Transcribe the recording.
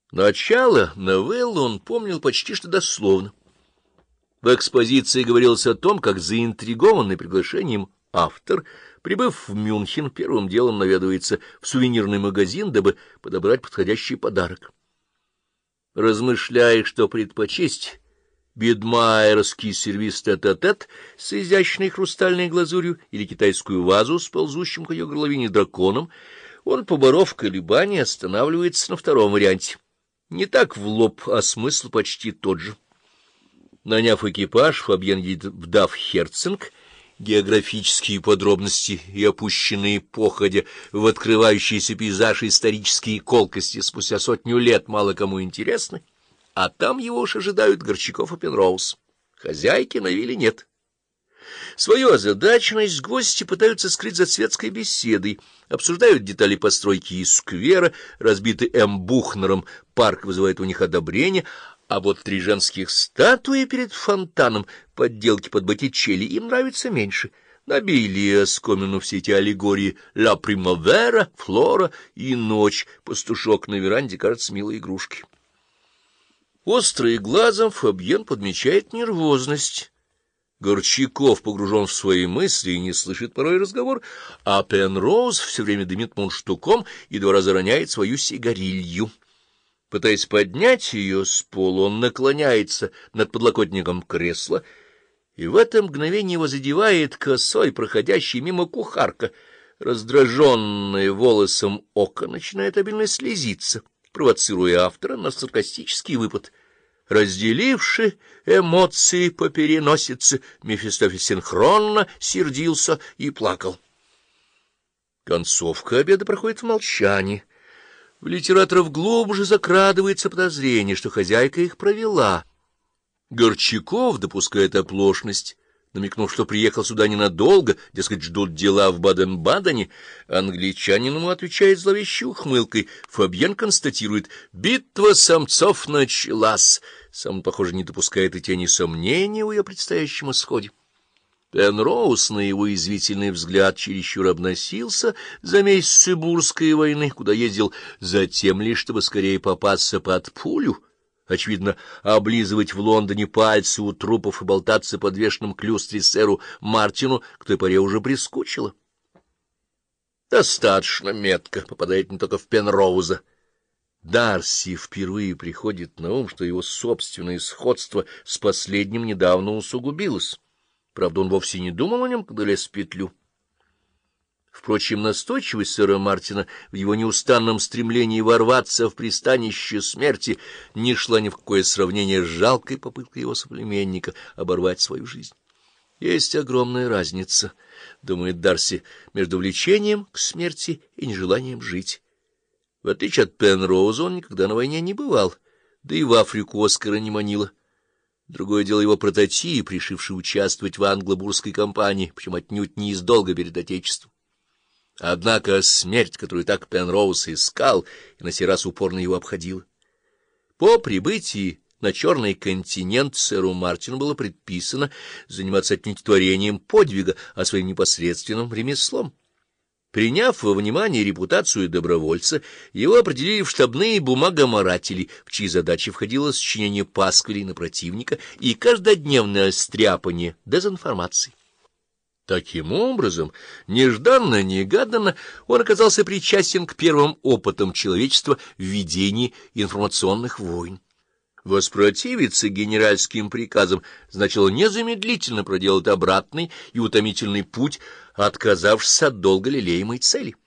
Начало новеллы он помнил почти что дословно. В экспозиции говорилось о том, как заинтригованный приглашением автор, прибыв в Мюнхен, первым делом наведывается в сувенирный магазин, дабы подобрать подходящий подарок. Размышляя, что предпочесть, бидмайерский сервиз тет-а-тет с изящной хрустальной глазурью или китайскую вазу с ползущим к ее горловине драконом, он, поборов колебания, останавливается на втором варианте. Не так в лоб, а смысл почти тот же. Наняв экипаж, Фабьен едет в Дафхерцинг. Географические подробности и опущенные походя в открывающийся пейзаж исторические колкости спустя сотню лет мало кому интересны, а там его уж ожидают Горчаков и Пенроуз. Хозяйки на вилле нет. Свою озадаченность гости пытаются скрыть за светской беседой, обсуждают детали постройки из сквера, разбитый Бухнером парк вызывает у них одобрение, а вот 3 женских статуи перед фонтаном, подделки под Боттичелли, им нравится меньше. Набили оскомину все эти аллегории «Ла Примавера», «Флора» и «Ночь». Пастушок на веранде кажется милой игрушкой. Острый глазом Фабьен подмечает нервозность. Горчаков погружен в свои мысли и не слышит порой разговор, а Пенроуз все время дымит мундштуком и 2 раза роняет свою сигарилью. Пытаясь поднять ее с пола, он наклоняется над подлокотником кресла, и в это мгновение его задевает косой, проходящий мимо кухарка. Раздраженное волосом око начинает обильно слезиться, провоцируя автора на саркастический выпад. Разделивши эмоции по переносице, Мефистофель синхронно сердился и плакал. Концовка обеда проходит в молчании. В литераторов глубже закрадывается подозрение, что хозяйка их провела. Горчаков допускает оплошность, намекнув, что приехал сюда ненадолго, дескать, ждут дела в Баден-Бадене. Англичанин ему отвечает зловещей ухмылкой. Фабьен констатирует: «Битва самцов началась». Сам, похоже, не допускает и тени сомнения в ее предстоящем исходе. Пенроуз на его язвительный взгляд чересчур обносился за месяцы Бурской войны, куда ездил затем лишь, чтобы скорее попасться под пулю. Очевидно, облизывать в Лондоне пальцы у трупов и болтаться подвешенным к люстре сэру Мартину к той поре уже прискучило. Достаточно метко попадает не только в Пенроуза. Дарси впервые приходит на ум, что его собственное сходство с последним недавно усугубилось. Правда, он вовсе не думал о нем, когда лез в петлю. Впрочем, настойчивость сэра Мартина в его неустанном стремлении ворваться в пристанище смерти не шла ни в какое сравнение с жалкой попыткой его соплеменника оборвать свою жизнь. Есть огромная разница, думает Дарси, между влечением к смерти и нежеланием жить. В отличие от Пенроуза, он никогда на войне не бывал, да и в Африку Оскара не манило. Другое дело его прототип, решивший участвовать в англо-бурской кампании, причем отнюдь не из долга перед Отечеством. Однако смерть, которую так Пенроуз искал, и на сей раз упорно его обходила. По прибытии на Черный континент сэру Мартину было предписано заниматься отнюдь творением подвига, а своим непосредственным ремеслом. Приняв во внимание репутацию добровольца, его определили в штабные бумагоморатели, в чьи задачи входило сочинение пасквилей на противника и каждодневное стряпание дезинформации. Таким образом, нежданно-негаданно он оказался причастен к первым опытам человечества в ведении информационных войн. Воспротивиться генеральским приказам значило незамедлительно проделать обратный и утомительный путь, отказавшись от долго лелеемой цели.